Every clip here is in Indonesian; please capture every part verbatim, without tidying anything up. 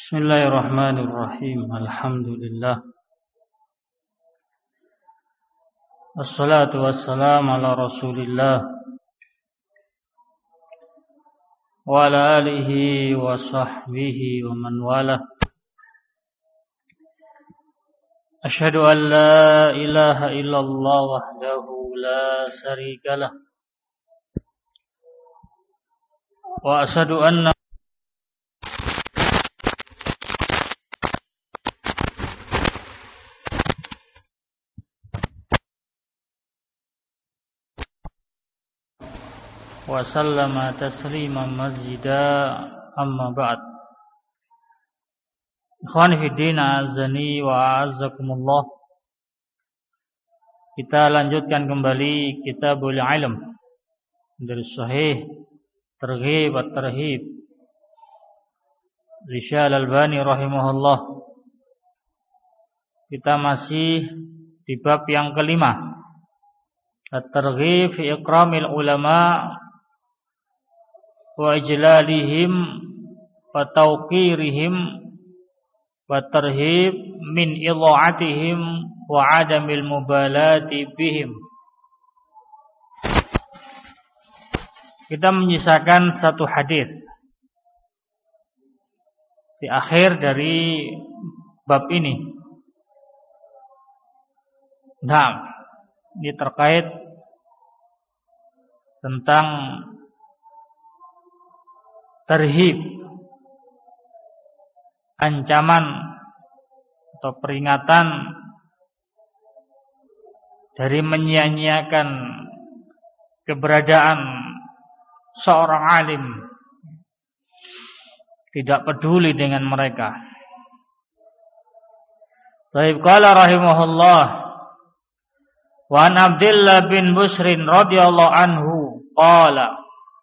Bismillahirrahmanirrahim. Alhamdulillah. Wassalatu wassalamu ala Rasulillah wa ala alihi wa sahbihi wa man wala. Asyhadu an la ilaha illallah wahdahu la syarika lah. Wa asyhadu anna wa sallama tasliman mazida, amma ba'd. Ikhwani fi din, azani wa a'azzakumullah. Kita lanjutkan kembali Kitabul Ilm dari Sahih Targhib at-Tarhib Syekh Al-Albani rahimahullah. Kita masih di bab yang kelima, At-Targhib fi ikramil ulama wa ijlalihim wa tawqirihim wa tarhib min idha'atihim wa adamil mubalati bihim. Kita menyisakan satu hadis di akhir dari bab ini. Nah, ini terkait tentang tarhib, ancaman atau peringatan dari menyia-nyiakan keberadaan seorang alim, tidak peduli dengan mereka. Baik, qala rahimahullah wa an Abdullah bin Busrin radhiyallahu anhu qala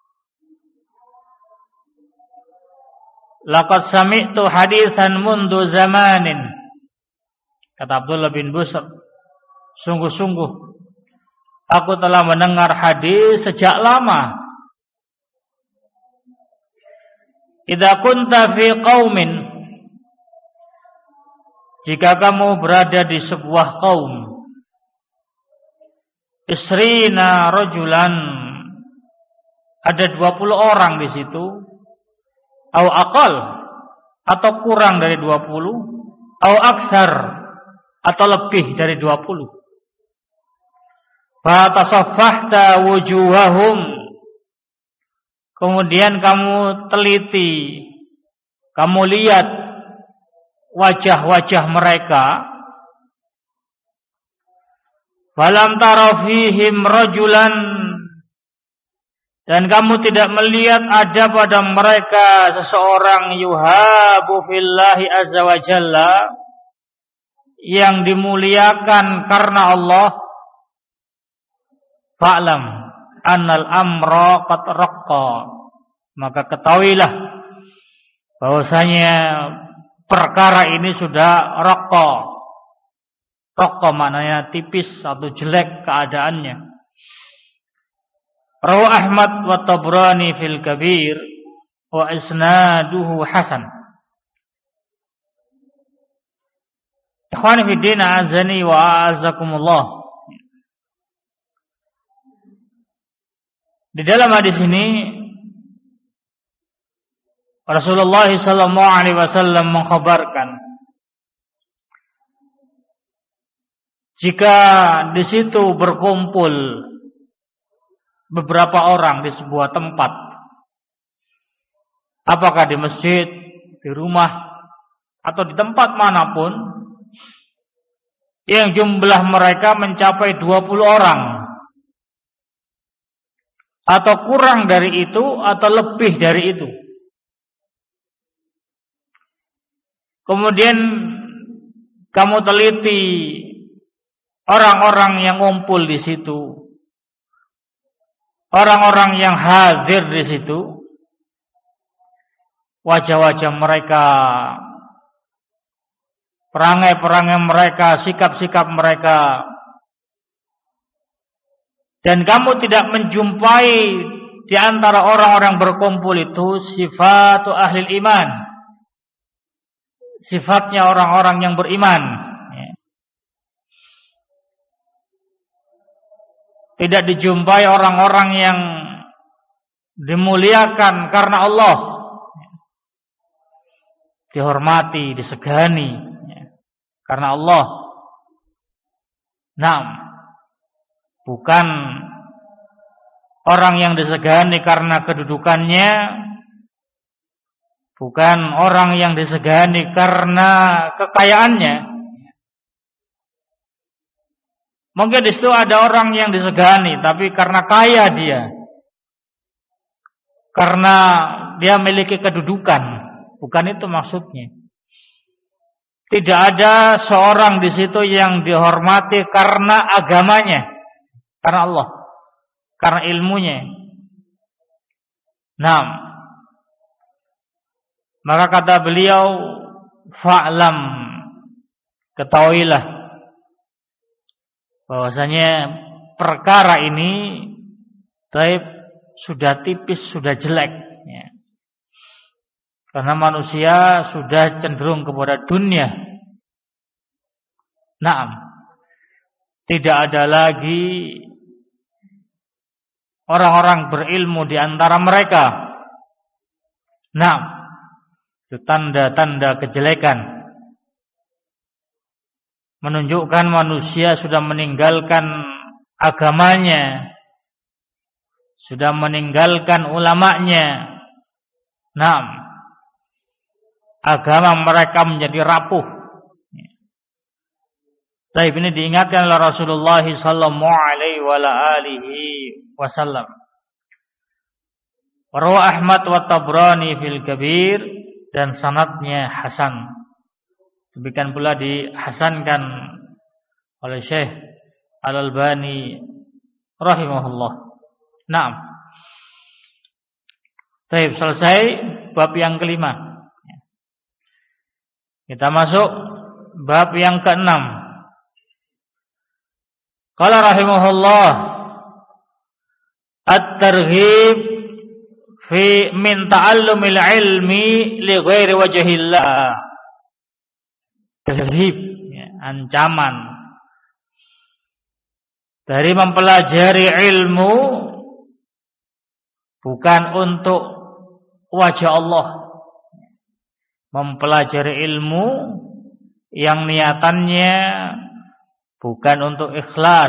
laqad sami'tu haditsan mundu zamanin. Kata Abdullah bin Busr, sungguh-sungguh aku telah mendengar hadis sejak lama. Idza kunta fi qaumin, jika kamu berada di sebuah kaum, isrina rajulan, ada dua puluh orang di situ, au aqal, atau kurang dari dua puluh, au aksar, atau lebih dari dua puluh. Fa tasaffahta wujuhahum, kemudian kamu teliti, kamu lihat wajah-wajah mereka. Falam tara fihim rajulan, dan kamu tidak melihat ada pada mereka seseorang yuhabu fillahi azza wa jalla, yang dimuliakan karena Allah. Fa'lam annal amra qad raqqa, maka ketahuilah bahwasanya perkara ini sudah raqqa. Raqqa maknanya tipis atau jelek keadaannya. Rawi Ahmad wa Tabrani fil Kabir wa isnaduhu hasan. Ikhwani fi din, azani wa a'azzakumullah. Di dalam hadis ini Rasulullah sallallahu alaihi wasallam mengkhabarkan jika di situ berkumpul beberapa orang di sebuah tempat, apakah di masjid, di rumah, atau di tempat manapun, yang jumlah mereka mencapai dua puluh orang, atau kurang dari itu, atau lebih dari itu. Kemudian kamu teliti orang-orang yang ngumpul di situ, orang-orang yang hadir di situ, wajah-wajah mereka, perangai-perangai mereka, sikap-sikap mereka, dan kamu tidak menjumpai di antara orang-orang berkumpul itu sifatu ahli iman, sifatnya orang-orang yang beriman. Tidak dijumpai orang-orang yang dimuliakan karena Allah, dihormati, disegani karena Allah. Nah, bukan orang yang disegani karena kedudukannya, bukan orang yang disegani karena kekayaannya. Mungkin di situ ada orang yang disegani tapi karena kaya dia, karena dia memiliki kedudukan. Bukan itu maksudnya. Tidak ada seorang di situ yang dihormati karena agamanya, karena Allah, karena ilmunya. Nah, maka kata beliau, fa'lam, ketahuilah bahwasanya perkara ini taib sudah tipis, sudah jelek ya. Karena manusia sudah cenderung kepada dunia. Naam, tidak ada lagi orang-orang berilmu di antara mereka. Naam, itu tanda-tanda kejelekan, menunjukkan manusia sudah meninggalkan agamanya, sudah meninggalkan ulamanya. Naam, agama mereka menjadi rapuh. Tapi ini diingatkan oleh Rasulullah sallallahu alaihi wasallam. Rawi Ahmad wa Tabrani fil Kabir, dan sanadnya hasan. Demikian pula dihasankan oleh Syekh Al-Albani rahimahullah. Naam. Baik, selesai bab yang kelima. Kita masuk bab yang keenam. Qala rahimahullah, at-targhib fi min ta'allumil ilmi li ghairi wajhillah. Targhib, ya, ancaman dari mempelajari ilmu bukan untuk wajah Allah. Mempelajari ilmu yang niatannya bukan untuk ikhlas.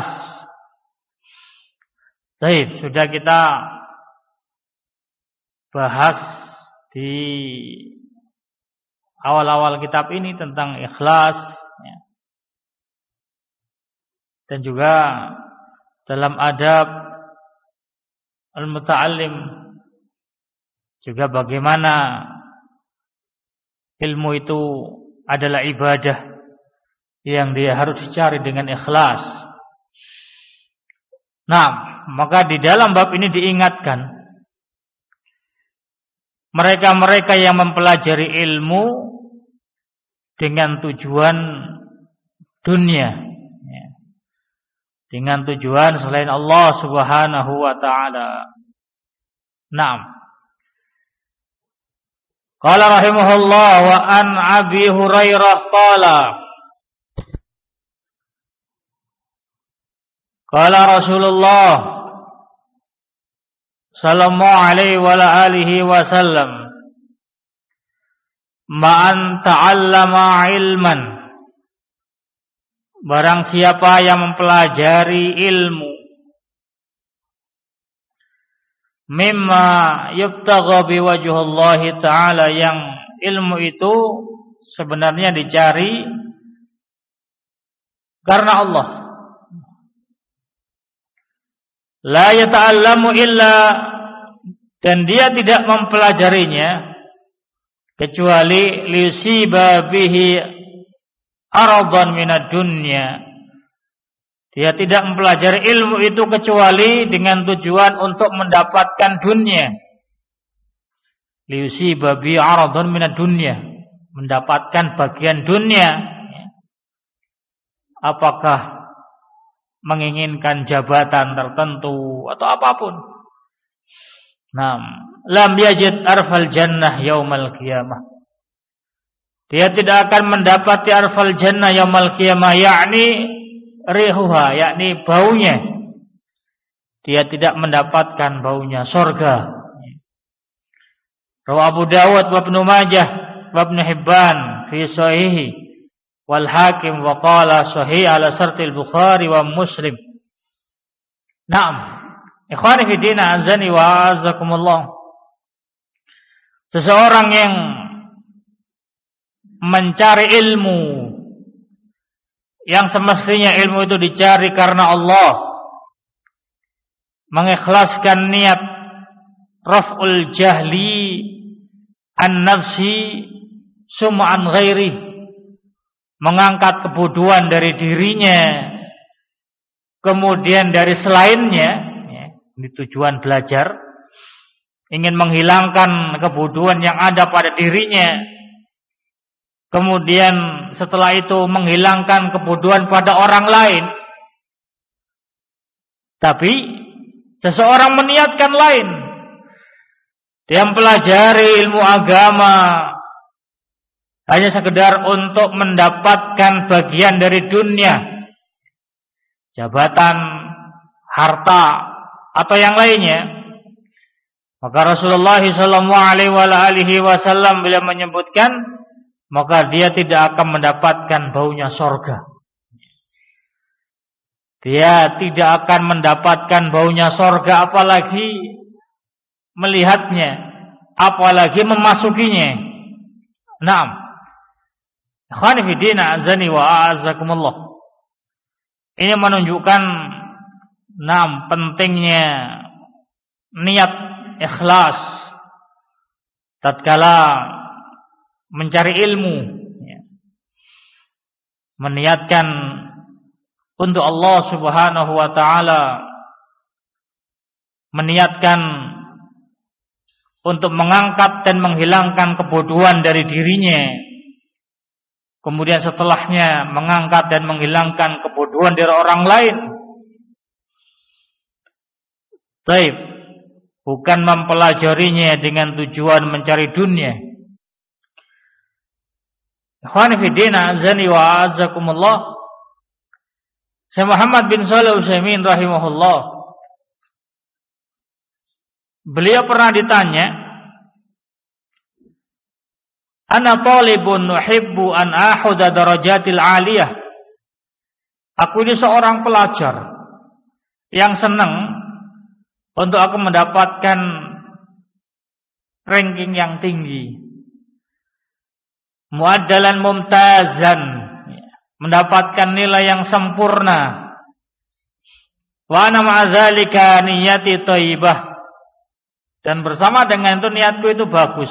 Baik, sudah kita bahas di awal-awal kitab ini tentang ikhlas ya. Dan juga dalam adab al-muta'allim juga bagaimana ilmu itu adalah ibadah yang dia harus dicari dengan ikhlas. Nah, maka di dalam bab ini diingatkan mereka-mereka yang mempelajari ilmu dengan tujuan dunia, dengan tujuan selain Allah Subhanahu wa taala. Naam. Qala rahimahullah, wa an Abi Hurairah qala qala Rasulullah sallallahu alaihi wa alihi wasallam, ma'an ta'allama ilman, barang siapa yang mempelajari ilmu, mimma yubtagha biwajhillahi ta'ala, yang ilmu itu sebenarnya dicari karena Allah. La yata'allamu illa, dan dia tidak mempelajarinya kecuali liyusiba bihi aradan minad dunya. Dia tidak mempelajari ilmu itu kecuali dengan tujuan untuk mendapatkan dunia. Liyusiba bihi aradan minad dunya, mendapatkan bagian dunia. Apakah menginginkan jabatan tertentu atau apapun. Naam, lam yajid arfal jannah yaumal qiyamah. Dia tidak akan mendapati arfal jannah yaumil qiyamah, yakni rihuha, yakni baunya. Dia tidak mendapatkan baunya surga. Rawi Abu Dawud wa Ibnu Majah wa Ibnu Hibban fi sahihi wal Hakim wa qala sahih ala syartil Bukhari wa Muslim. Naam. Ikhwani fi din, azani wa azakumullah. Seseorang yang mencari ilmu yang semestinya ilmu itu dicari karena Allah, mengikhlaskan niat raf'ul jahli an nafsi summa an ghairi, mengangkat kebodohan dari dirinya kemudian dari selainnya, ya, ini tujuan belajar, ingin menghilangkan kebodohan yang ada pada dirinya, kemudian setelah itu menghilangkan kebodohan pada orang lain. Tapi seseorang meniatkan lain, dia mempelajari ilmu agama hanya sekedar untuk mendapatkan bagian dari dunia, jabatan, harta, atau yang lainnya. Maka Rasulullah shallallahu alaihi wasallam bila menyebutkan, maka dia tidak akan mendapatkan baunya surga. Dia tidak akan mendapatkan baunya surga, apalagi melihatnya, apalagi memasukinya. Naam. Ikhwani fi din, azani wa a'azakumullah. Ini menunjukkan naam pentingnya niat ikhlas tatkala mencari ilmu, ya. Meniatkan untuk Allah Subhanahu wa taala, meniatkan untuk mengangkat dan menghilangkan kebodohan dari dirinya, kemudian setelahnya mengangkat dan menghilangkan kebodohan dari orang lain. Baik, bukan mempelajarinya dengan tujuan mencari dunia. Ikhwani fi din, azani wa azakumullah. Syekh Muhammad bin Shalih Al-Utsaimin rahimahullah, beliau pernah ditanya, ana talibun nuhibbu an ahuda darajatil aliyah. Aku ini seorang pelajar yang senang untuk aku mendapatkan ranking yang tinggi, muaddalan mumtazan, mendapatkan nilai yang sempurna. Wa ana ma'adzalika niyati thayyibah, dan bersama dengan itu niatku itu bagus.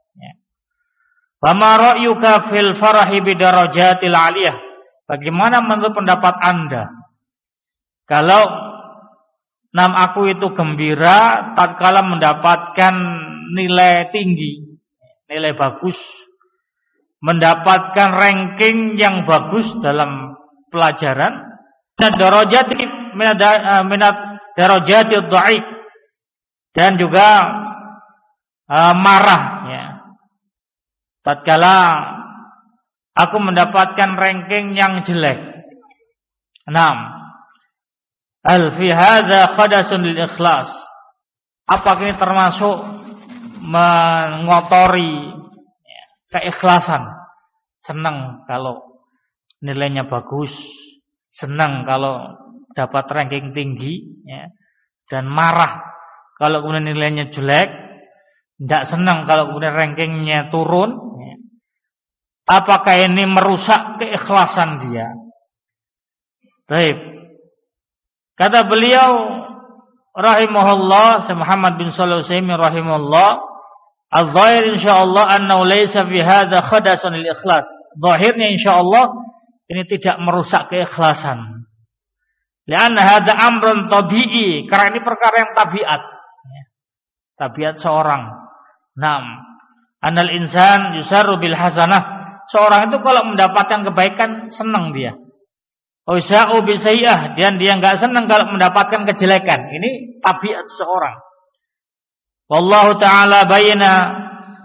Fama ra'yuka fil farahi bidarajatil aliyah? Bagaimana menurut pendapat Anda kalau nam aku itu gembira tatkala mendapatkan nilai tinggi, nilai bagus, mendapatkan ranking yang bagus dalam pelajaran, dan darajati minat darajati dhaif, dan juga uh, marah, ya, tatkala aku mendapatkan ranking yang jelek. Enam. Al fi hadza khadasun lil ikhlas. Apakah ini termasuk mengotori keikhlasan? Senang kalau nilainya bagus, senang kalau dapat ranking tinggi, ya, dan marah kalau kemudian nilainya jelek, tidak senang kalau kemudian rankingnya turun, ya. Apakah ini merusak keikhlasan dia? Baik. Kata beliau rahimahullah, Syekh Muhammad bin Shalih Al-Utsaimin rahimahullah, al-zahir insyaallah annahu laysa fi hadza khadasun lil ikhlas. Zahirnya insyaallah ini tidak merusak keikhlasan. Lianna hadza amrun tabi'i, karena ini perkara yang tabiat. Tabiat seorang. Naam. Anal insan yusarru bil hasanah. Seorang itu kalau mendapatkan kebaikan senang dia. Usa'u bi sayyi'ah, dan dia enggak senang kalau mendapatkan kejelekan. Ini tabiat seorang. Wallahu ta'ala bayyana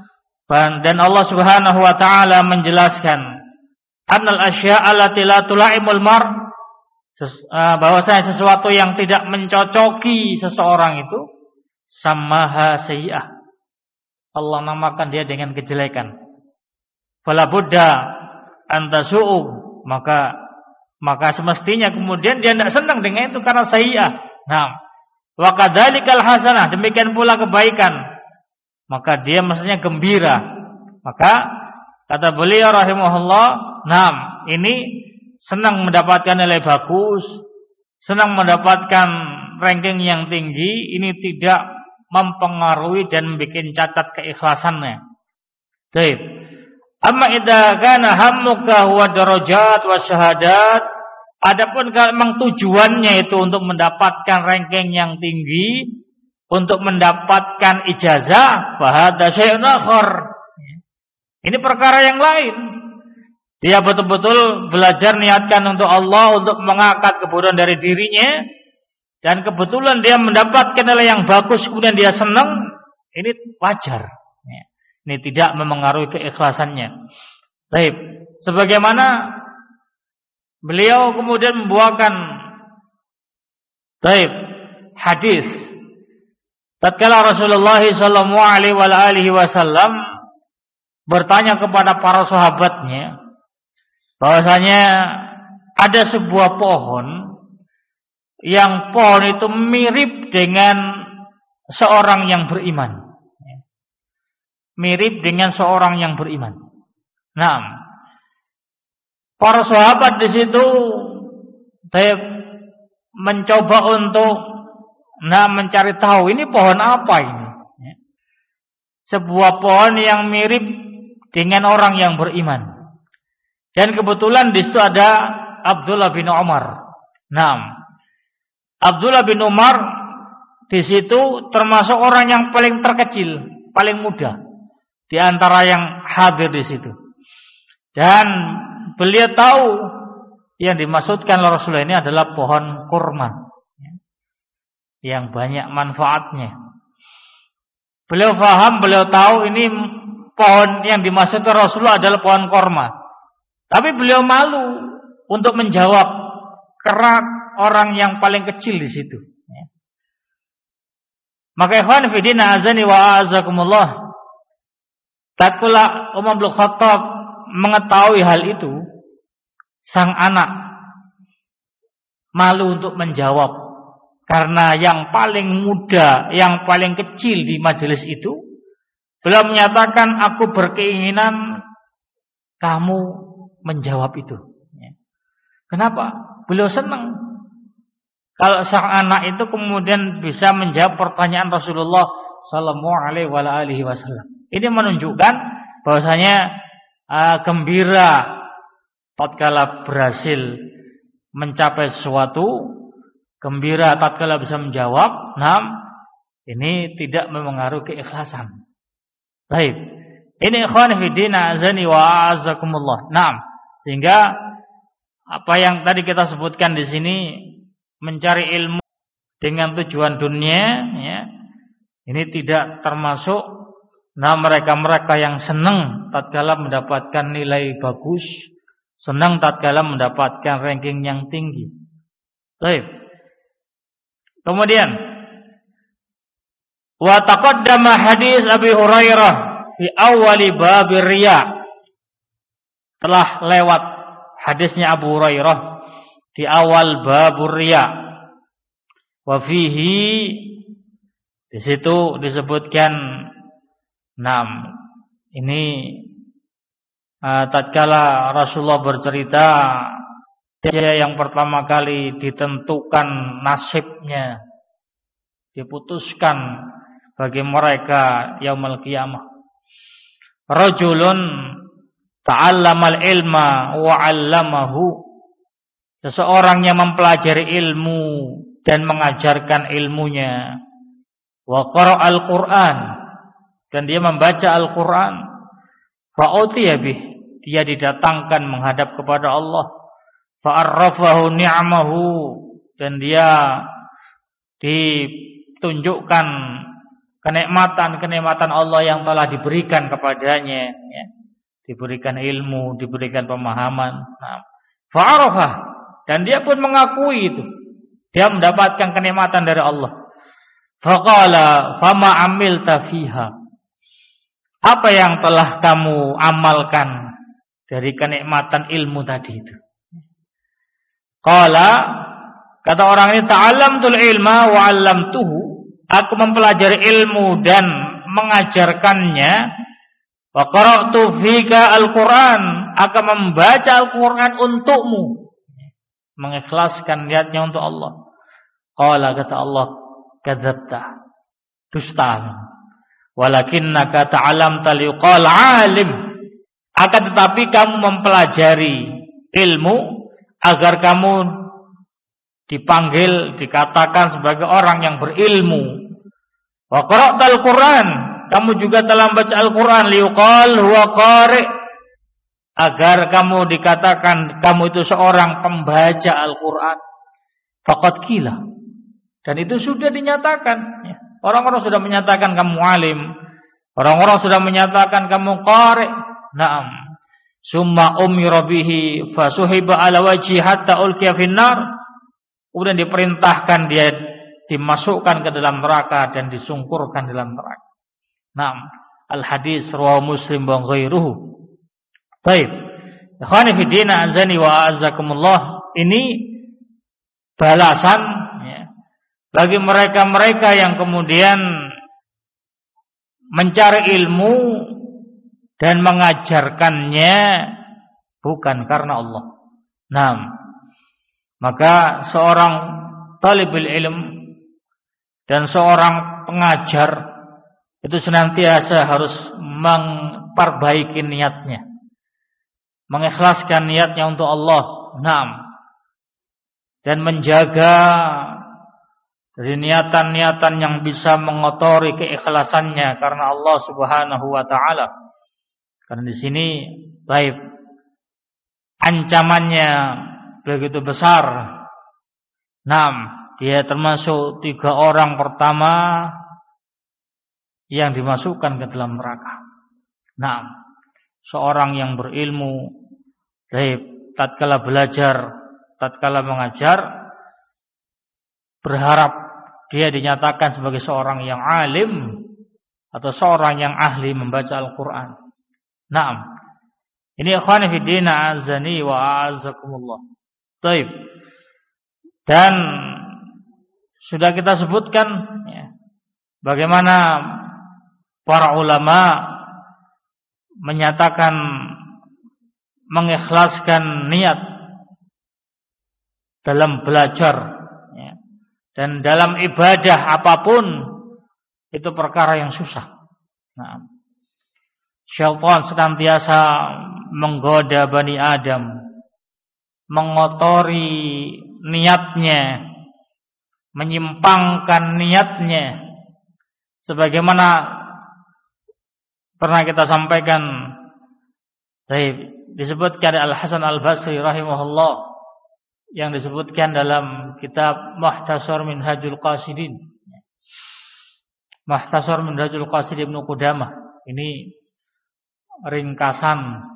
Dan Allah Subhanahu wa taala menjelaskan annal asya'a allati la tula'imul mar, bahwasanya sesuatu yang tidak mencocoki seseorang itu samaha sayyi'ah, Allah namakan dia dengan kejelekan. Fala budda antasu'u, maka maka semestinya kemudian dia tidak senang dengan itu karena sayyi'ah. Nah, wa kadzalikal hasanah, demikian pula kebaikan, maka dia mestinya gembira. Maka kata beliau rahimahullah, nah ini senang mendapatkan nilai bagus, senang mendapatkan ranking yang tinggi, ini tidak mempengaruhi dan membuat cacat keikhlasannya. Baik. Amma idza kana hammuka huwa darajat wa syahadat, adapun kalau memang tujuannya itu untuk mendapatkan ranking yang tinggi, untuk mendapatkan ijazah, fa hadza syai'un akhar. Ini perkara yang lain. Dia betul-betul belajar niatkan untuk Allah, untuk mengangkat kebodohan dari dirinya, dan kebetulan dia mendapatkan nilai yang bagus, kemudian dia senang, ini wajar. Ini tidak memengaruhi keikhlasannya. Baik, sebagaimana beliau kemudian membuahkan baik hadis tatkala Rasulullah sallallahu alaihi wasallam bertanya kepada para sahabatnya bahwasanya ada sebuah pohon yang pohon itu mirip dengan seorang yang beriman. Mirip dengan seorang yang beriman. Nah, para sahabat di situ mencoba untuk nah mencari tahu ini pohon apa ini. Sebuah pohon yang mirip dengan orang yang beriman. Dan kebetulan di situ ada Abdullah bin Umar. Nah, Abdullah bin Umar di situ termasuk orang yang paling terkecil, paling muda di antara yang hadir di situ. Dan beliau tahu yang dimaksudkan oleh Rasulullah ini adalah pohon kurma yang banyak manfaatnya. Beliau faham, beliau tahu ini pohon yang dimaksudkan Rasulullah adalah pohon kurma. Tapi beliau malu untuk menjawab kerak orang yang paling kecil di situ. Maka ikhwan fillah azani wa a'azakumullah, tatkala Umar bin Khattab mengetahui hal itu, sang anak malu untuk menjawab karena yang paling muda, yang paling kecil di majelis itu, beliau menyatakan, aku berkeinginan kamu menjawab itu. Kenapa? Beliau senang kalau sang anak itu kemudian bisa menjawab pertanyaan Rasulullah sallallahu alaihi wasallam. Ini menunjukkan bahwasanya uh, gembira tatkala berhasil mencapai sesuatu, gembira tatkala bisa menjawab. Nah, ini tidak memengaruhi keikhlasan. Baik. Ini ikhwan fillah azani wa azakumullah. Nah, sehingga apa yang tadi kita sebutkan di sini, mencari ilmu dengan tujuan dunia, ya, ini tidak termasuk nah mereka-mereka yang senang tatkala mendapatkan nilai bagus, senang tatkala mendapatkan ranking yang tinggi. Baik. Kemudian wa taqaddama hadis Abi Hurairah fi awali babir riya. Telah lewat hadisnya Abu Hurairah di awal babur riya. Wa fihi, di situ disebutkan enam. Ini uh, tatkala Rasulullah bercerita dia yang pertama kali ditentukan nasibnya, diputuskan bagi mereka yaumul qiyamah. Rajulun ta'allamal ilma wa 'allamahu. Seseorang yang mempelajari ilmu dan mengajarkan ilmunya. Wa qara'al Qur'an, dan dia membaca Al-Quran. Fa'utiya bih, dia didatangkan menghadap kepada Allah. Fa'arrafahu ni'amahu, dan dia ditunjukkan kenikmatan-kenikmatan Allah yang telah diberikan kepadanya, ya. Diberikan ilmu, diberikan pemahaman. Nah, fa'arafah, dan dia pun mengakui itu. Dia mendapatkan kenikmatan dari Allah. Faqala fama amilta fiha. Apa yang telah kamu amalkan dari kenikmatan ilmu tadi itu? Qala, kata orang ini, ta'allamtul ilma wa 'allamtuhu. Aku mempelajari ilmu dan mengajarkannya. Wa qara'tu fika al-Qur'an, akan membaca Al-Qur'an untukmu, mengikhlaskan niatnya untuk Allah. Qala, kata Allah, kadzabta, dusta. Walakinnaka ta'allamta liqal 'alim. Akan tetapi kamu mempelajari ilmu agar kamu dipanggil, dikatakan sebagai orang yang berilmu. Wa qara'tal Qur'an, kamu juga telah membaca Al-Qur'an liqal huwa qari', agar kamu dikatakan kamu itu seorang pembaca Al-Qur'an. Faqad qila, dan itu sudah dinyatakan, ya. Orang-orang sudah menyatakan kamu alim, orang-orang sudah menyatakan kamu qari'. Naam. Summa umira bihi fasuhiba ala wajhi hatta ulqiya finnar. Kemudian diperintahkan dia dimasukkan ke dalam neraka dan disungkurkan dalam neraka. Naam. Al-hadis rawahu Muslim wa ghairuhu. Baik. Ikhwani fi din, azani wa azakumullah. Ini balasan, ya, bagi mereka-mereka yang kemudian mencari ilmu dan mengajarkannya bukan karena Allah. Nah, maka seorang talibul ilm dan seorang pengajar itu senantiasa harus memperbaiki niatnya, mengikhlaskan niatnya untuk Allah. Nah, dan menjaga dari niatan-niatan yang bisa mengotori keikhlasannya karena Allah Subhanahu wa taala. Karena di sini baik ancamannya begitu besar. Naam, dia termasuk tiga orang pertama yang dimasukkan ke dalam neraka. Naam, seorang yang berilmu, baik tatkala belajar, tatkala mengajar, berharap dia dinyatakan sebagai seorang yang alim atau seorang yang ahli membaca Al-Qur'an. Naam. Ini ikhwani fi din, azani wa a'azakumullah. Baik. Dan sudah kita sebutkan, ya, bagaimana para ulama menyatakan mengikhlaskan niat dalam belajar, ya, dan dalam ibadah apapun itu perkara yang susah. Nah, syaitan senantiasa menggoda Bani Adam, mengotori niatnya, menyimpangkan niatnya, sebagaimana pernah kita sampaikan, disebutkan Al-Hasan Al-Basri rahimahullah, yang disebutkan dalam kitab Mukhtasar Minhajul Qasidin, Mukhtasar Minhajul Qasidin Ibnu Qudamah. Ini ringkasan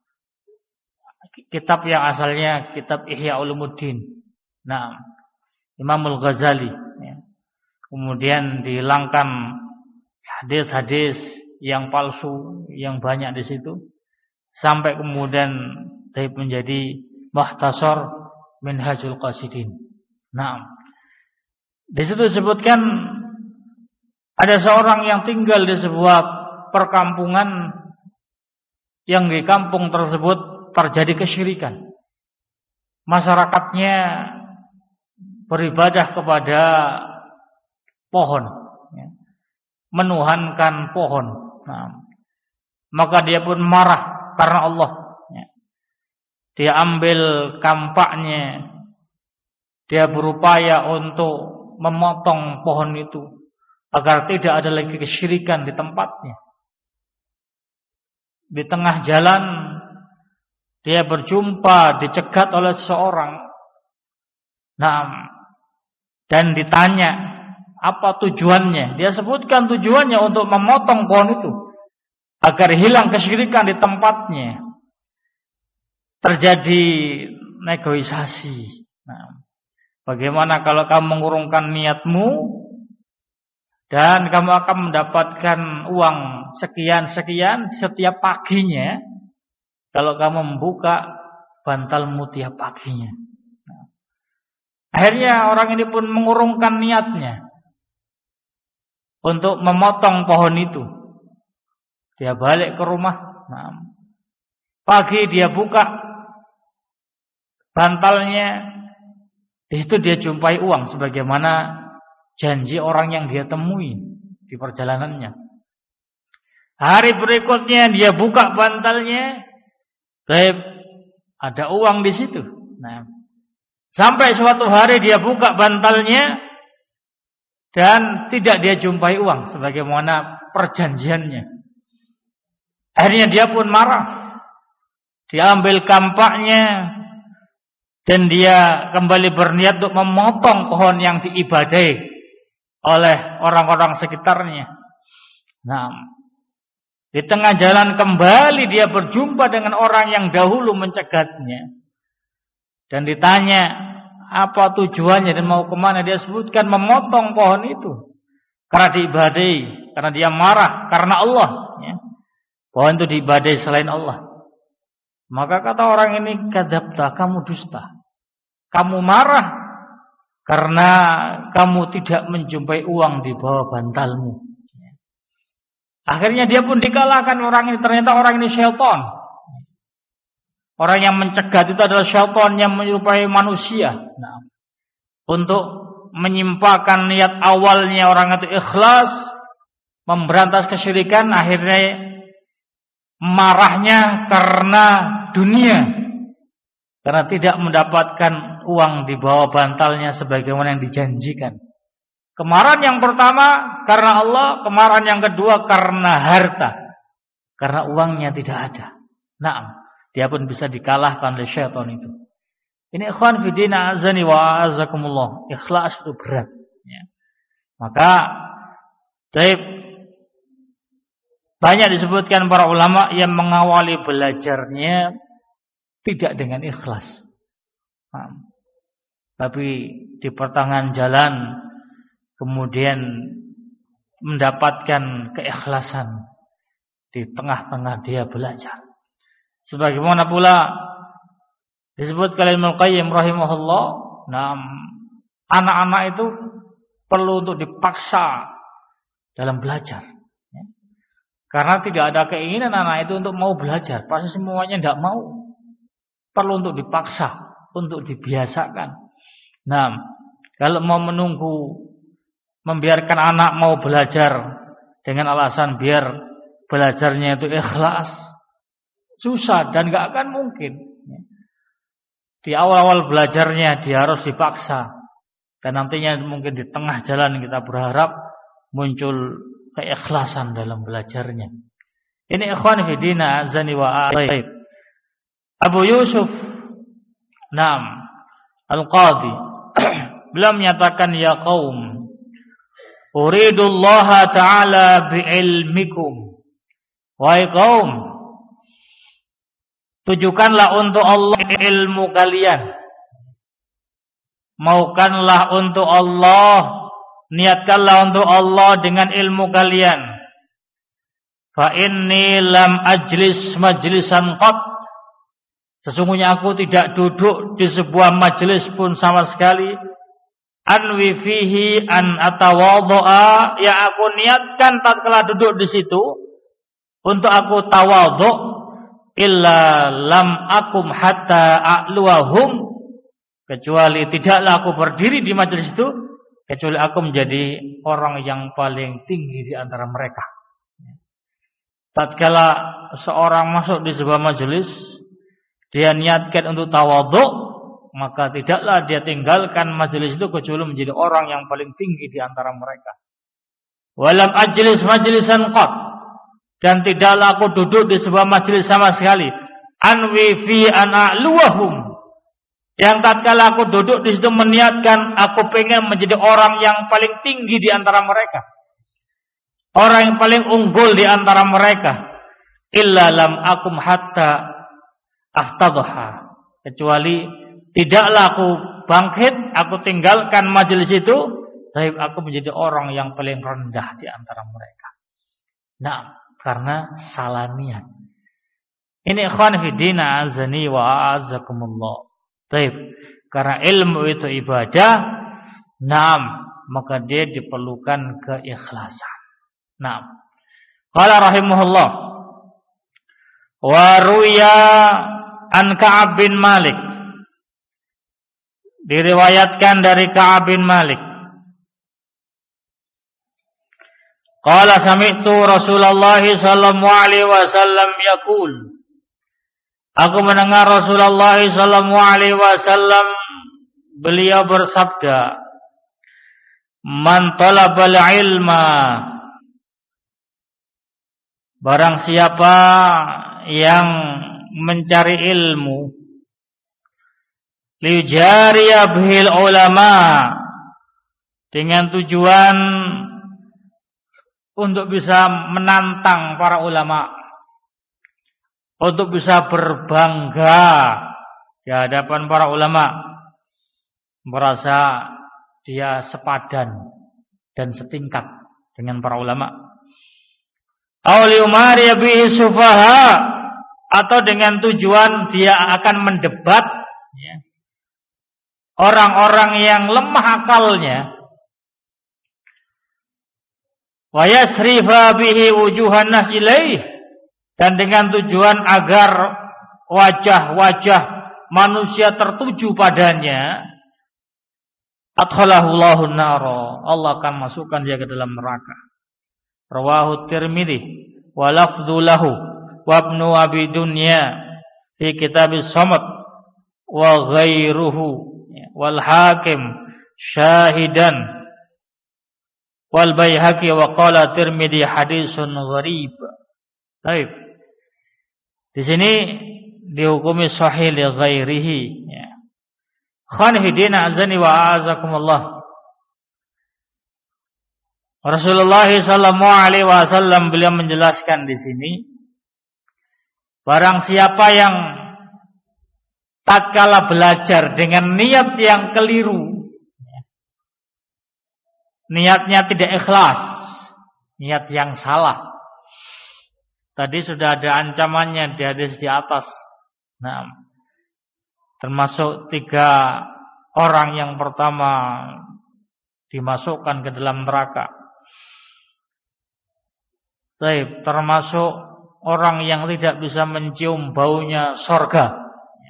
kitab yang asalnya kitab Ihya Ulumuddin. Nah, Imamul Ghazali, ya. Kemudian dihilangkan hadis-hadis yang palsu yang banyak di situ, sampai kemudian menjadi Mukhtasar Minhajul Qasidin. Nah, di situ disebutkan ada seorang yang tinggal di sebuah perkampungan, yang di kampung tersebut terjadi kesyirikan. Masyarakatnya beribadah kepada pohon, ya, menuhankan pohon. Nah, maka dia pun marah karena Allah, ya. Dia ambil kampaknya, dia berupaya untuk memotong pohon itu agar tidak ada lagi kesyirikan di tempatnya. Di tengah jalan dia berjumpa, dicegat oleh seseorang. Nah, dan ditanya, Apa tujuannya? Dia sebutkan tujuannya untuk memotong pohon itu agar hilang kesyirikan di tempatnya. Terjadi negosiasi. Nah, bagaimana kalau kamu mengurungkan niatmu dan kamu akan mendapatkan uang sekian-sekian setiap paginya kalau kamu membuka bantalmu tiap paginya. Nah, akhirnya orang ini pun mengurungkan niatnya untuk memotong pohon itu. Dia balik ke rumah. Nah, pagi dia buka bantalnya. Di situ dia jumpai uang sebagaimana janji orang yang dia temui di perjalanannya. Hari berikutnya dia buka bantalnya. Tapi ada uang di situ. Nah, sampai suatu hari dia buka bantalnya dan tidak dia jumpai uang sebagaimana perjanjiannya. Akhirnya dia pun marah. Dia ambil kampaknya dan dia kembali berniat untuk memotong pohon yang diibadai oleh orang-orang sekitarnya. Nah, di tengah jalan kembali dia berjumpa dengan orang yang dahulu mencegatnya. Dan ditanya apa tujuannya dan mau kemana. Dia sebutkan memotong pohon itu karena diibadai, karena dia marah karena Allah, ya. Pohon itu diibadai selain Allah. Maka kata orang ini, kadzabta, kamu dusta. Kamu marah karena kamu tidak menjumpai uang di bawah bantalmu. Akhirnya dia pun dikalahkan orang ini. Ternyata orang ini syaitan. Orang yang mencegat itu adalah syaitan yang menyerupai manusia. Nah, untuk menyimpahkan niat awalnya orang itu ikhlas, memberantas kesyirikan, akhirnya marahnya karena dunia, karena tidak mendapatkan uang di bawah bantalnya sebagaimana yang dijanjikan. Kemarahan yang pertama karena Allah, kemarahan yang kedua karena harta, karena uangnya tidak ada. Nah, dia pun bisa dikalahkan oleh syaitan itu. Ini ikhwan fillah azani wa azakumullah. Ikhlas itu berat, ya. Maka taib, banyak disebutkan para ulama yang mengawali belajarnya tidak dengan ikhlas. Nah, tapi di pertengahan jalan kemudian mendapatkan keikhlasan di tengah-tengah dia belajar. Sebagaimana pula disebut oleh Ibnu Qayyim rahimahullah, nah, anak-anak itu perlu untuk dipaksa dalam belajar. Ya. Karena tidak ada keinginan anak itu untuk mau belajar, pasti semuanya tidak mau. Perlu untuk dipaksa, untuk dibiasakan. Nah, kalau mau menunggu membiarkan anak mau belajar dengan alasan biar belajarnya itu ikhlas, susah dan gak akan mungkin. Di awal-awal belajarnya dia harus dipaksa, dan nantinya mungkin di tengah jalan kita berharap muncul keikhlasan dalam belajarnya. Ini ikhwan fillah azani wa a'laib. Abu Yusuf Naam Al-Qadhi beliau menyatakan, ya qaum, uridullaha ta'ala bi'ilmikum. Wahai kaum, tujukanlah untuk Allah ilmu kalian. Maukanlah untuk Allah, niatkanlah untuk Allah dengan ilmu kalian. Fa inni lam ajlis majlisan qat. Sesungguhnya aku tidak duduk di sebuah majelis pun sama sekali. Anwi fihi an atawadhu'a, yang aku niatkan tatkala duduk di situ untuk aku tawadhu, illa lam akum hatta a'luahum, kecuali tidaklah aku berdiri di majelis itu kecuali aku menjadi orang yang paling tinggi di antara mereka. Tatkala seorang masuk di sebuah majelis, dia niatkan untuk tawadhu, maka tidaklah dia tinggalkan majelis itu kecuali menjadi orang yang paling tinggi di antara mereka. Walam ajlis majlisan qat, dan tidaklah aku duduk di sebuah majelis sama sekali. Anwi fi an a'luwahum, Yang tatkala aku duduk di situ meniatkan aku pengen menjadi orang yang paling tinggi di antara mereka, orang yang paling unggul di antara mereka. Illa lam akum hatta aftadha, kecuali tidaklah aku bangkit, aku tinggalkan majelis itu, tapi aku menjadi orang yang paling rendah di antara mereka. Nah, karena salah niat. Ini ikhwan fillah azani wa a'azzakumullah. Baik, karena ilmu itu ibadah, naam, maka dia diperlukan keikhlasan. Naam. Qala rahimahullah, wa ruya an Ka'ab bin Malik, diriwayatkan dari Ka'ab bin Malik, qala sami'tu Rasulullah sallallahu alaihi wasallam yaqul, aku mendengar Rasulullah sallallahu alaihi wasallam beliau bersabda, man talabal ilma, barang siapa yang mencari ilmu, liyujariya bihil ulama, dengan tujuan untuk bisa menantang para ulama, untuk bisa berbangga di hadapan para ulama, merasa dia sepadan dan setingkat dengan para ulama. Aw liyumari bihi sufaha, atau dengan tujuan dia akan mendebat ya, orang-orang yang lemah akalnya. Wa yasrifa bihi wujuhan nas ilaih, dan dengan tujuan agar wajah-wajah manusia tertuju padanya. Adkhalahu Allahu nara, Allah akan masukkan dia ke dalam neraka. Rawahu Tirmidzi wa lafdhu lahu wa ibnu Abi Dunya fi kitabis Samad wa ghairuhu wal Hakim syahidan wal Baihaqi wa qala Tirmidzi hadisun gharib. Baik. Di sini dihukumi sahih li ghairihi ya. Khanifidina azani wa azakumullah. Rasulullah sallallahu alaihi wasallam beliau menjelaskan di sini, barang siapa yang tatkala belajar dengan niat yang keliru, niatnya tidak ikhlas, niat yang salah. Tadi sudah ada ancamannya di hadis di atas. Nah, termasuk tiga orang yang pertama dimasukkan ke dalam neraka. Baik, termasuk orang yang tidak bisa mencium baunya sorga.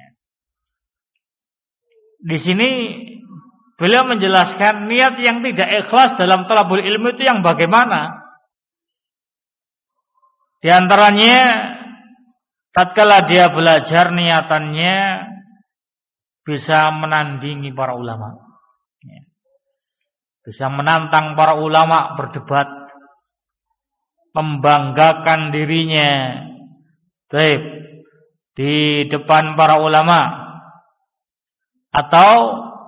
Di sini beliau menjelaskan niat yang tidak ikhlas dalam thalabul ilmu itu yang bagaimana. Di antaranya tatkala dia belajar niatannya bisa menandingi para ulama, bisa menantang para ulama berdebat, membanggakan dirinya baik di depan para ulama, atau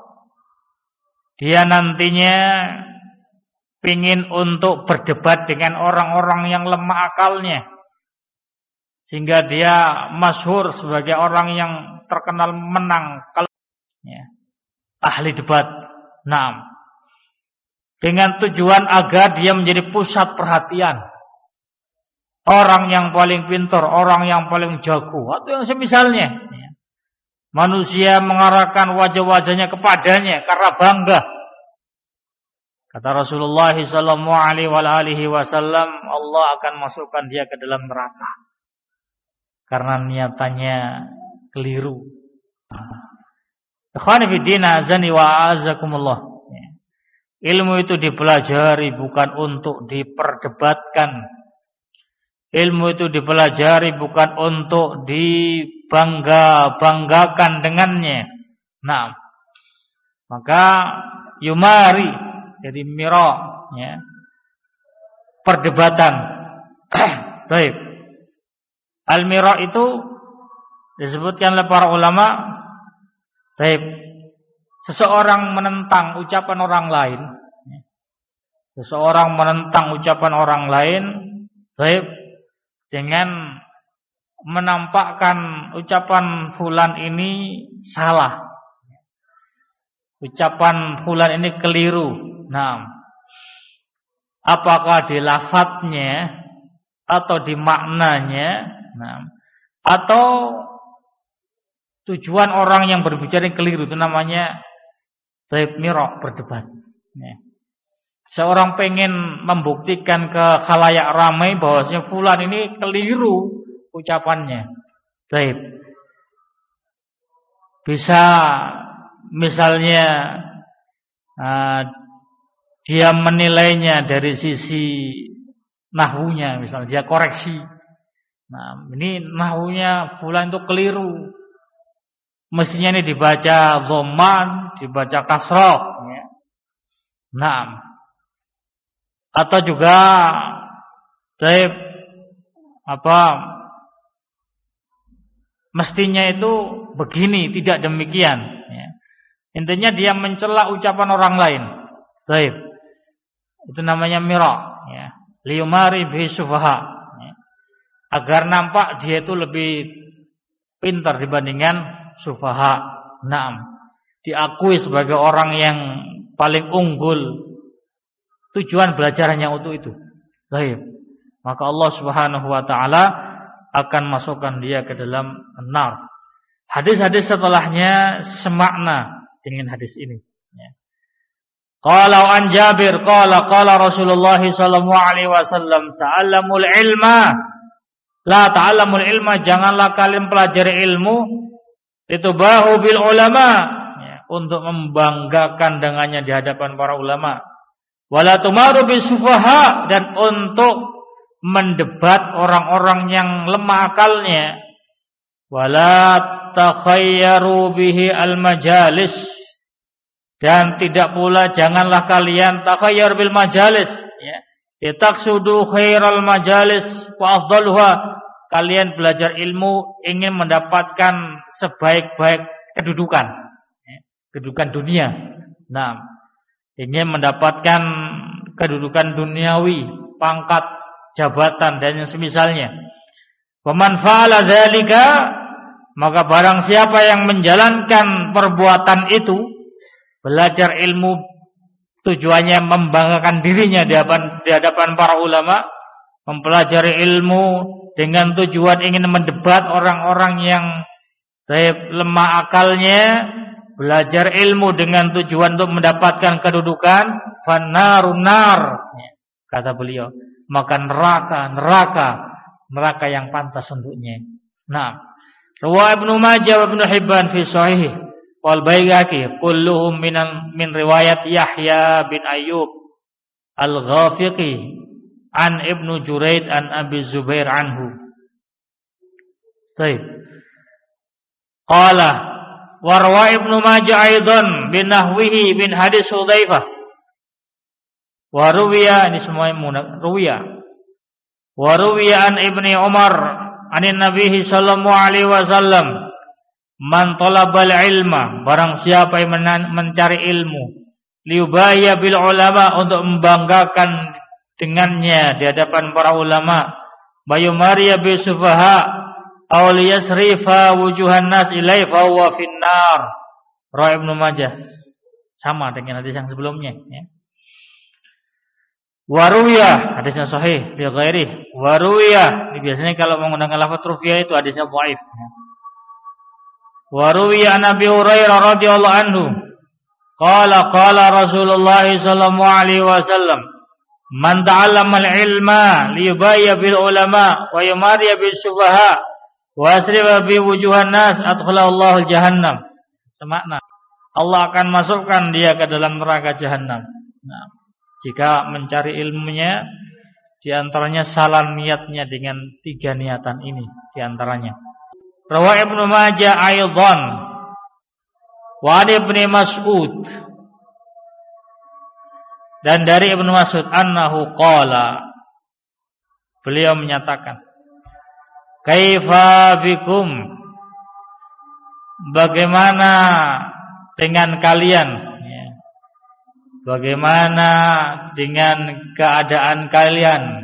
dia nantinya pingin untuk berdebat dengan orang-orang yang lemah akalnya, sehingga dia masyhur sebagai orang yang terkenal menang kalau ya, ahli debat. Nah, dengan tujuan agar dia menjadi pusat perhatian, orang yang paling pintar, orang yang paling jago, atau yang semisalnya. Manusia mengarahkan wajah-wajahnya kepadanya karena bangga. Kata Rasulullah sallallahu alaihi wasallam, Allah akan masukkan dia ke dalam neraka karena niatannya keliru. Ikhwani fi din azani wa azakumullah. Ilmu itu dipelajari bukan untuk diperdebatkan. Ilmu itu dipelajari bukan untuk dibangga-banggakan dengannya. Nah, maka yumari, jadi mira, ya, perdebatan. Baik. Al-mira itu disebutkan oleh para ulama Baik. Seseorang menentang ucapan orang lain, seseorang menentang ucapan orang lain, baik, dengan menampakkan ucapan fulan ini salah, ucapan fulan ini keliru. Nah, apakah di lafadznya atau di maknanya, nah, atau tujuan orang yang berbicara yang keliru, itu namanya baik mirok, berdebat. Ya. Seorang pengen membuktikan ke khalayak ramai bahwasanya fulan ini keliru ucapannya. Baik. Bisa misalnya uh, dia menilainya dari sisi nahwunya, misalnya dia koreksi. Nah, ini nahwunya fulan itu keliru. Mestinya ini dibaca dhamman, dibaca kasrah, ya. Nah, atau juga taib apa mestinya itu begini, tidak demikian, ya. Intinya dia mencela ucapan orang lain. Taib. Itu namanya mira, ya. Liyumari bihi sufaha, ya. Agar nampak dia itu lebih pintar dibandingkan sufaha. Naam. Diakui sebagai orang yang paling unggul. Tujuan belajarannya untuk itu. Baik. Maka Allah Subhanahu wa taala akan masukkan dia ke dalam nar. Hadis-hadis setelahnya semakna dengan hadis ini, ya. Qala an Jabir qala qala Rasulullah sallallahu alaihi wasallam ta'allamul ilma la ta'allamul ilma, janganlah kalian pelajari ilmu itu bahu bil ulama, ya, untuk membanggakan dengannya di hadapan para ulama. Wala tumaru bis sufaha, dan untuk mendebat orang-orang yang lemah akalnya. Wala takhayyaru bihi al majalis, dan tidak pula janganlah kalian takhayyar bil majalis, ya. Itaqsudu khairal majalis wa afdaluha, kalian belajar ilmu ingin mendapatkan sebaik-baik kedudukan, ya, kedudukan dunia. Nah, ingin mendapatkan kedudukan duniawi, pangkat, jabatan dan yang semisalnya. Faman fa'ala dzalika, maka barang siapa yang menjalankan perbuatan itu, belajar ilmu tujuannya membanggakan dirinya di hadapan, di hadapan para ulama, mempelajari ilmu dengan tujuan ingin mendebat orang-orang yang lemah akalnya, belajar ilmu dengan tujuan untuk mendapatkan kedudukan, fanarun nar, kata beliau, maka neraka, neraka, neraka yang pantas untuknya. Nah, riwayat Ibnu Majah wa Ibnu Hibban fi sahih wal Baihaqi kulluhum min min riwayat Yahya bin Ayyub al-Ghafiqi an Ibnu Juraid an Abi Zubair anhu. Baik. Qala wa rawa Ibnu Majah aidan bin nahwihi bin hadis Hudzaifah. Wa ruwiya, ini semua ruwiya. Wa ruwiya an Ibni Umar anin Nabi sallallahu alaihi wasallam, man talabal ilma, barang siapa yang mencari ilmu, liubaya bil ulama, untuk membanggakan dengannya di hadapan para ulama, bayumariya bil sufaha aw liyasrifa wujuhan nas ilai fa huwa finnar. Rawi Ibnu Majah, sama dengan hadis yang sebelumnya, ya. Waruya, hadisnya sahih, bi ghairi. Waruya, ini biasanya kalau menggunakan lafaz rufiya itu hadisnya dhaif, ya. Waruya an Abi Hurairah radhiyallahu anhu qala qala Rasulullah sallallahu alaihi wasallam, man ta'allama al-ilma liyubaya bil ulama wa yumariya bil sufaha wa asrifa bi wujuhan nas adkhalahu Allah jahannam. Semakna, Allah akan masukkan dia ke dalam neraka jahanam. Nah, jika mencari ilmunya, di antaranya salah niatnya dengan tiga niatan ini di antaranya. Rawa Ibnu Majah aidan wa Ibnu Mas'ud, dan dari Ibnu Mas'ud annahu qala, beliau menyatakan, kaifa bikum, bagaimana dengan kalian? Ya. Bagaimana dengan keadaan kalian?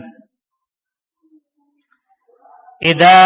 Idza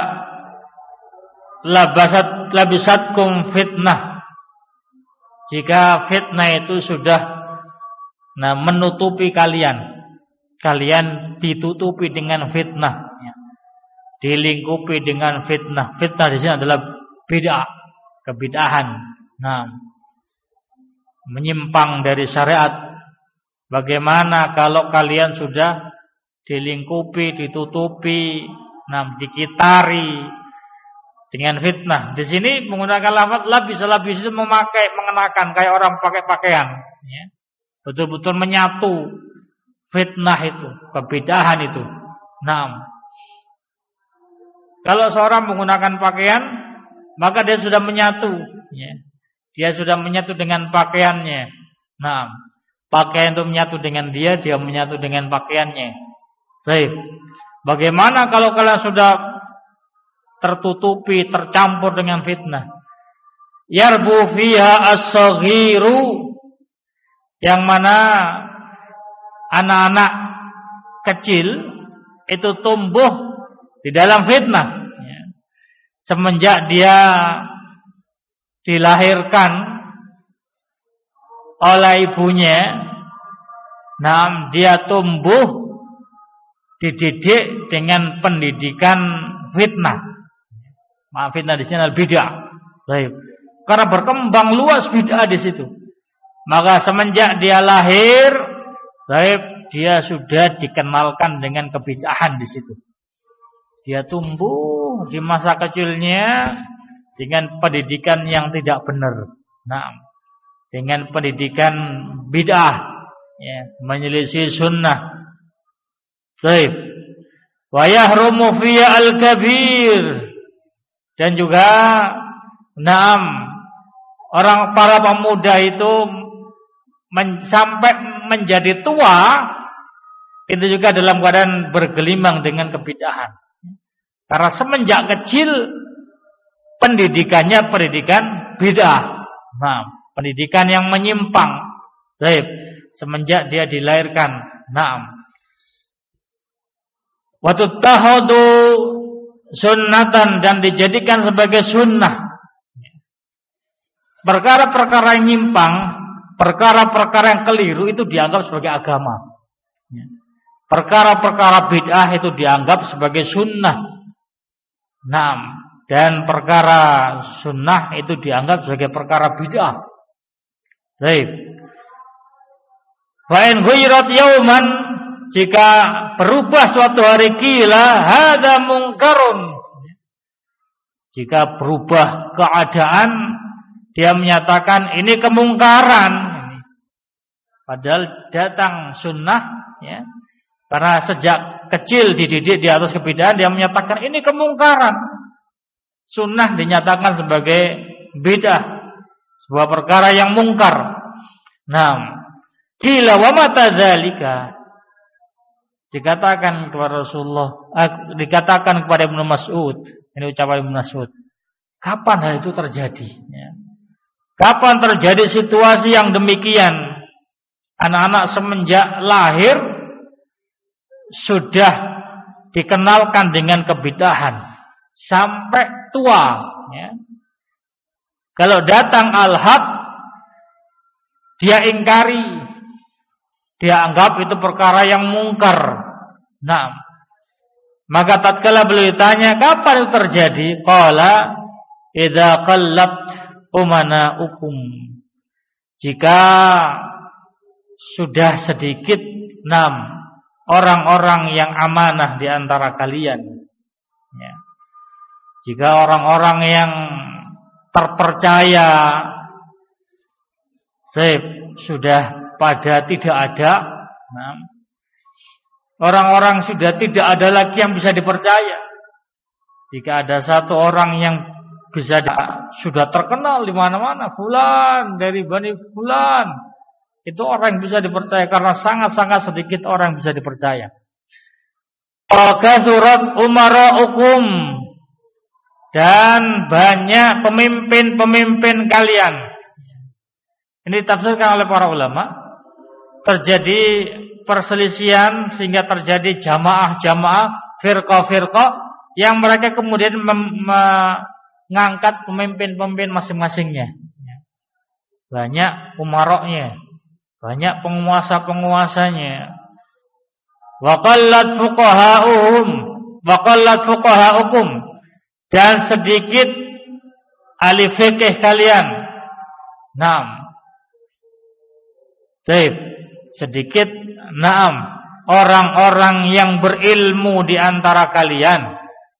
labasat labisatkum fitnah, jika fitnah itu sudah nah menutupi kalian, kalian ditutupi dengan fitnah, ya. Dilingkupi dengan fitnah. Fitnah di sini adalah bid'ah, kebid'ahan. Nah, menyimpang dari syariat. Bagaimana kalau kalian sudah dilingkupi, ditutupi, nah, dikitari dengan fitnah. Di sini menggunakan lafaz labis, labis itu memakai, mengenakan kayak orang pakai pakaian, ya. Betul-betul menyatu fitnah itu, kebid'ahan itu. Nah, kalau seorang menggunakan pakaian, maka dia sudah menyatu, ya. Dia sudah menyatu dengan pakaiannya. Nah, pakaian itu menyatu dengan dia, dia menyatu dengan pakaiannya. Baik. Bagaimana kalau kalian sudah tertutupi, tercampur dengan fitnah? Yarbu fiha as-saghiru, yang mana anak-anak kecil itu tumbuh di dalam fitnah, ya. Semenjak dia dilahirkan oleh ibunya, nah, dia tumbuh dididik dengan pendidikan fitnah. Maaf, fitnah di sini adalah bid'ah. Baik. Karena berkembang luas bid'ah di situ. Maka semenjak dia lahir, baik, dia sudah dikenalkan dengan kebid'ahan di situ. Dia tumbuh di masa kecilnya dengan pendidikan yang tidak benar. Nah, dengan pendidikan bid'ah, ya, menyelisih sunnah. Baik. Wa yahrumu fiya al-kabir, dan juga naam, orang para pemuda itu men, sampai menjadi tua itu juga dalam keadaan bergelimang dengan kebid'ahan. Karena semenjak kecil pendidikannya pendidikan bid'ah. Nah, pendidikan yang menyimpang. Baik. Semenjak dia dilahirkan. Naam. Wa tuttakhadhu sunnatan, dan dijadikan sebagai sunnah. Perkara-perkara yang nyimpang, perkara-perkara yang keliru itu dianggap sebagai agama. Perkara-perkara bid'ah itu dianggap sebagai sunnah. Nah, dan perkara sunnah itu dianggap sebagai perkara bid'ah. Baik. Wa in ghayrat yauman, jika berubah suatu hari, qila hadza munkarun. Jika berubah keadaan, dia menyatakan ini kemungkaran. Padahal datang sunnah, ya. Karena sejak kecil dididik di atas kebid'ahan, dia menyatakan ini kemungkaran. Sunnah dinyatakan sebagai bid'ah, sebuah perkara yang mungkar. Nah, qila wa mata dzalika, dikatakan kepada Rasulullah, eh, dikatakan kepada Ibnu Mas'ud, ini ucapan Ibnu Mas'ud, kapan hal itu terjadi? Ya. Kapan terjadi situasi yang demikian? Anak-anak semenjak lahir sudah dikenalkan dengan kebid'ahan sampai tua, ya. Kalau datang al-haq, dia ingkari, dia anggap itu perkara yang mungkar. Nah, maka tatkala beliau ditanya kapan itu terjadi, qala idza qallat umanaukum, jika sudah sedikit nam orang-orang yang amanah di antara kalian, ya. Jika orang-orang yang terpercaya sudah pada tidak ada, nah, orang-orang sudah tidak ada lagi yang bisa dipercaya. Jika ada satu orang yang bisa di, sudah terkenal di mana-mana, fulan dari Bani Fulan, itu orang yang bisa dipercaya, karena sangat-sangat sedikit orang yang bisa dipercaya. Wa kathurat umara'ukum, dan banyak pemimpin-pemimpin kalian. Ini ditafsirkan oleh para ulama. Terjadi perselisihan sehingga terjadi jamaah-jamaah, firqah-firqah yang mereka kemudian mengangkat pemimpin-pemimpin masing-masingnya. Banyak umaroknya, banyak penguasa-penguasanya. Wa qallat fuqaha'uhum wa qallat fuqaha'ukum, dan sedikit ahli fikih kalian. Naam. Baik, sedikit naam orang-orang yang berilmu di antara kalian.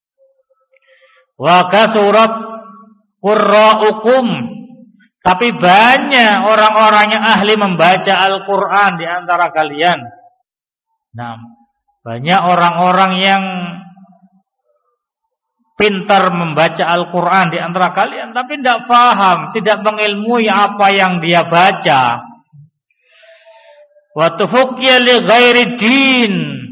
Wa kasurat qurra'ukum, tapi banyak orang-orang yang ahli membaca Al-Qur'an di antara kalian. Nah, banyak orang-orang yang pintar membaca Al-Qur'an di antara kalian, tapi tidak paham, tidak mengilmui apa yang dia baca. Wa tufaqqiya li ghairi din.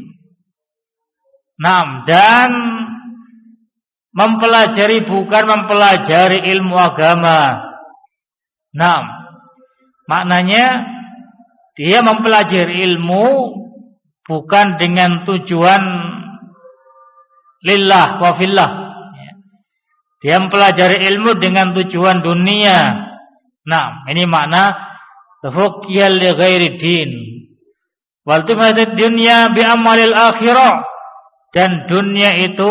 Nah, dan mempelajari bukan mempelajari ilmu agama. Nah, maknanya dia mempelajari ilmu bukan dengan tujuan lillah wa fillah. Dia mempelajari ilmu dengan tujuan dunia. Nah, ini makna tafaqqiya li ghairi din. Wal tumadid dunya bi amalil akhirah, dan dunia itu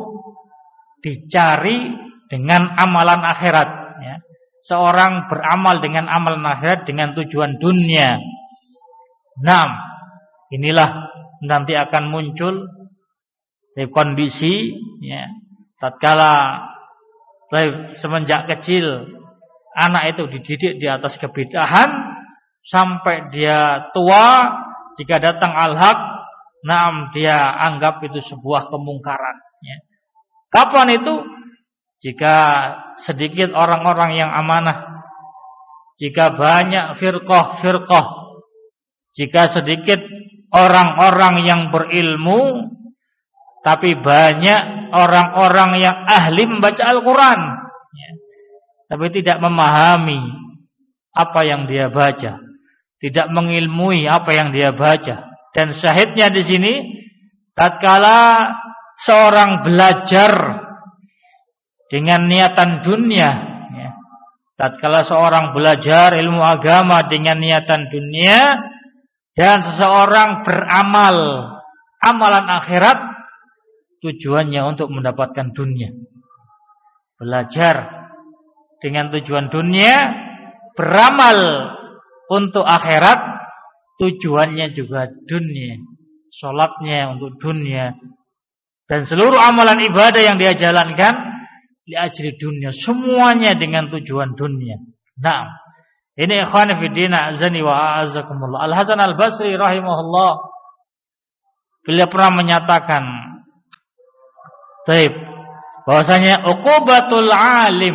dicari dengan amalan akhirat, ya. Seorang beramal dengan amalan akhirat dengan tujuan dunia. Nah, inilah nanti akan muncul di kondisi, ya, tatkala semenjak kecil anak itu dididik di atas kebidahan sampai dia tua, jika datang al-haq, nah dia anggap itu sebuah kemungkaran, ya. Kapan itu? Jika sedikit orang-orang yang amanah, jika banyak firqah-firqah, jika sedikit orang-orang yang berilmu, tapi banyak orang-orang yang ahli membaca Al-Quran, ya, tapi tidak memahami apa yang dia baca, tidak mengilmui apa yang dia baca. Dan syahidnya di sini, tatkala seorang belajar dengan niatan dunia, ya. Tatkala seorang belajar ilmu agama dengan niatan dunia, dan seseorang beramal amalan akhirat, tujuannya untuk mendapatkan dunia. Belajar dengan tujuan dunia, beramal untuk akhirat, tujuannya juga dunia. Salatnya untuk dunia, dan seluruh amalan ibadah yang dia jalankan li ajli dunia, semuanya dengan tujuan dunia. Nah, ini ikhwan fillah azani wa a'azakumullah. Al-Hasan Al-Basri rahimahullah, beliau pernah menyatakan, taib, bahwasanya uqubatul alim,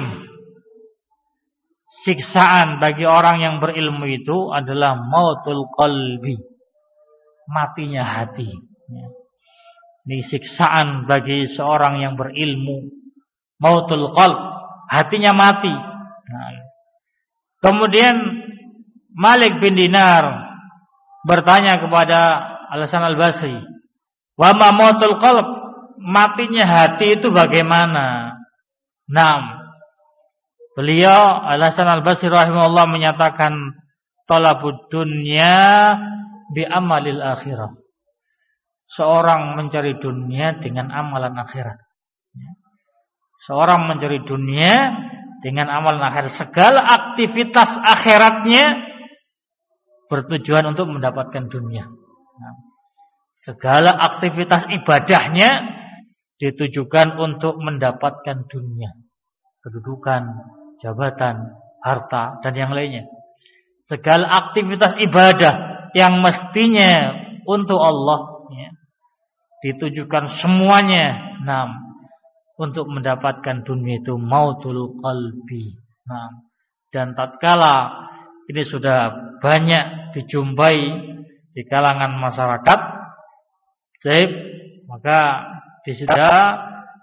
siksaan bagi orang yang berilmu itu adalah mautul qalbi, matinya hati, ya. Ini siksaan bagi seorang yang berilmu, mautul qalb, hatinya mati. Nah, kemudian Malik bin Dinar bertanya kepada Al-Hasan Al-Basri, wa ma mautul qalb, matinya hati itu bagaimana? Nah, beliau Al-Hasan Al-Basri rahimahullah menyatakan, talabud dunya bi amalil akhirah. Seorang mencari dunia dengan amalan akhirat. Seorang mencari dunia dengan amalan akhirat. Segala aktivitas akhiratnya bertujuan untuk mendapatkan dunia. Segala aktivitas ibadahnya ditujukan untuk mendapatkan dunia. Kedudukan, jabatan, harta, dan yang lainnya. Segala aktivitas ibadah yang mestinya untuk Allah, ya, ditujukan semuanya, nah, untuk mendapatkan dunia itu mautul qalbi. Nah, dan tatkala ini sudah banyak dijumpai di kalangan masyarakat, baik, maka di situ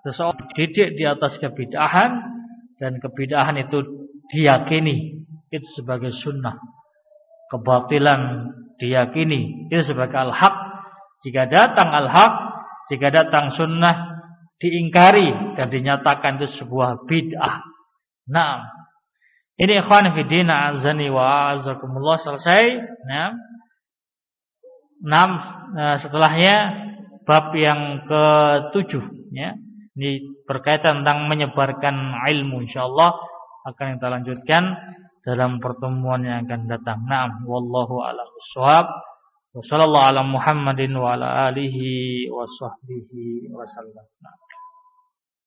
seseorang dididik di atas kebid'ahan dan kebid'ahan itu diyakini itu sebagai sunnah, kebatilan diyakini itu sebagai al-haq. Jika datang al-haq, jika datang sunnah, diingkari dan dinyatakan itu sebuah bid'ah. Nah, ini ikhwan fillah azani wa azakumullah selesai. Nah, enam setelahnya bab yang ketujuh, ya. Ini berkaitan tentang menyebarkan ilmu, insyaallah akan kita lanjutkan dalam pertemuan yang akan datang. Naam, wallahu a'lam bissawab. Wassallallahu ala Muhammadin wa ala alihi wa sahbihi wasallam.